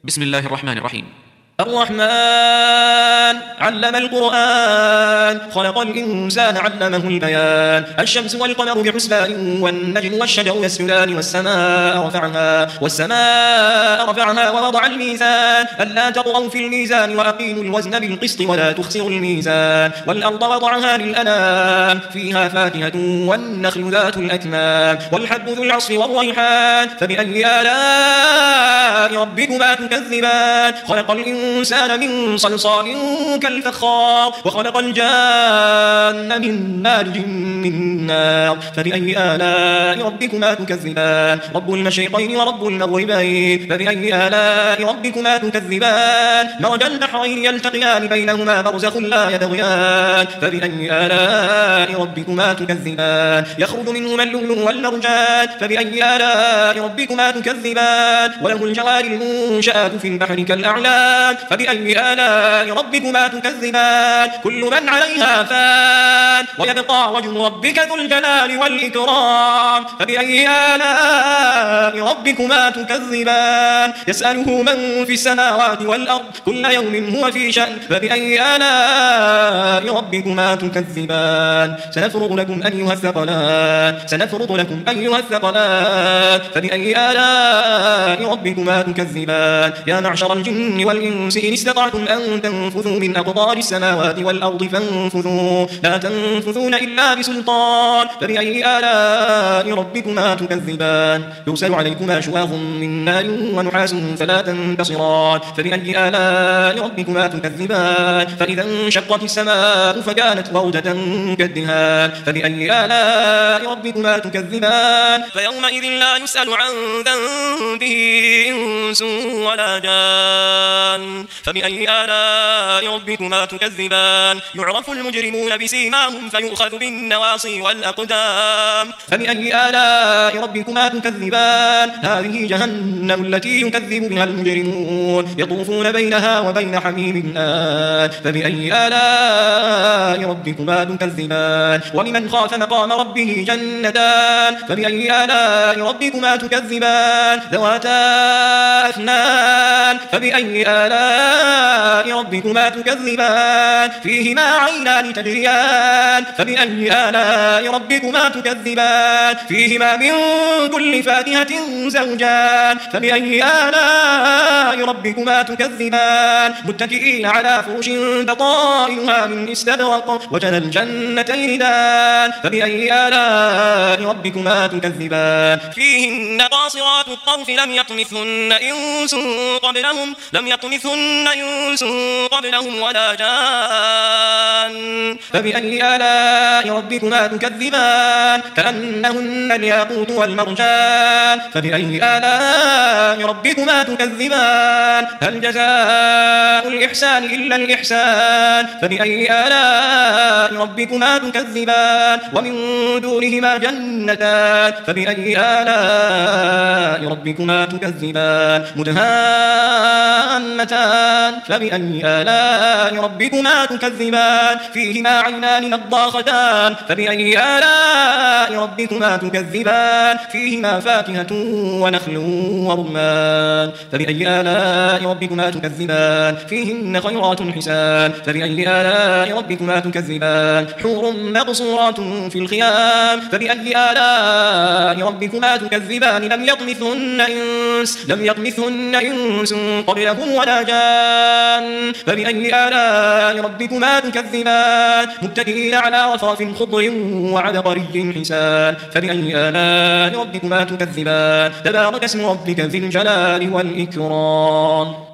بسم الله الرحمن الرحيم. الرحمن علم القرآن خلق الإنسان علمه البيان الشمس والقمر بحسبان والنجم والشجر يسجدان والسماء رفعها ووضع الميزان ألا تطغوا في الميزان وأقيموا الوزن بالقسط ولا تخسروا الميزان والأرض وضعها للأنام فيها فاكهة والنخل ذات الأكمام والحب ذو العصف والريحان فبأي آلاء ربكما تكذبان خلق الإنسان من صلصال كالفخار وخلق الجان من مارج من نار فبأي آلاء ربكما تكذبان رب المشرقين ورب المغربين فبأي آلاء ربكما تكذبان مرج البحرين يلتقيان بينهما برزخ لا يبغيان فبأي آلاء ربكما تكذبان يخرج منهما اللؤلؤ والمرجان فبأي آلاء ربكما تكذبان وله الجوار المنشآت في البحر كالأعلام فبأي آلاء ربكما تكذبان كل من عليها فان ويبقى وجه ربك ذو الجلال والإكرام فبأي آلاء ربكما تكذبان يسأله من في السماوات والأرض كل يوم هو في شأن فبأي آلاء ربكما تكذبان سنفرغ لكم أيها الثقلان فبأي آلاء ربكما تكذبان يا معشر الجن والإنس إن استطعتم أن تنفذوا من أقطار السماوات والأرض فانفذوا لا تنفذون إلا بسلطان فبأي آلاء ربكما تكذبان يرسل عليكما شواظ من نار ونحاس فلا تنتصران فبأي آلاء ربكما تكذبان فإذا انشقت السماء فكانت وردة كالدهان فبأي آلاء ربكما تكذبان فيومئذ لا يسأل عن ذنبه إنس ولا جان فبأي آلاء ربكما تكذبان يعرف المجرمون بسيماهم فيؤخذ بالنواصي والأقدام فبأي آلاء ربكما تكذبان هذه جهنم التي يكذب بها المجرمون يطوفون بينها وبين حميم آن فبأي آلاء ربكما تكذبان ولمن خاف مقام ربه جنتان فبأي آلاء ربكما تكذبان ذواتا أفنان فبأي آلاء ربكما تكذبان فيهما عينان تجريان فبأي آلاء ربكما تكذبان فيهما من كل فاكهة زوجان فبأي آلاء ربكما تكذبان متكئين على فرش بطائنها من استبرق وجنى الجنتين دان فبأي آلاء ربكما تكذبان فيهن قاصرات الطرف لم يطمثهن إنس قبلهم ولا جان فبأي آلاء ربكما تكذبان كأنهن الياقوت والمرجان فبأي آلاء ربكما تكذبان هل جزاء الإحسان إلا الإحسان فبأي آلاء ربكما تكذبان ومن دونهما جنتان فبأي آلاء ربكما تكذبان مدهامتان فبأي آلاء ربكما تكذبان فيهما عينان نضاختان فبأي آلاء ربكما تكذبان فيهما فاكهة ونخل ورمان فبأي آلاء ربكما تكذبان فيهن خيرات حسان فبأي آلاء ربكما تكذبان حور مقصورات في الخيام فبأي آلاء ربكما تكذبان لم يطمثهن إنس قبلهم ولا جان فبأي آلاء ربكما تكذبان متكئين على رفرف خضر وعبقري حسان فبأي آلاء ربكما تكذبان تبارك اسم ربك ذي الجلال والإكرام.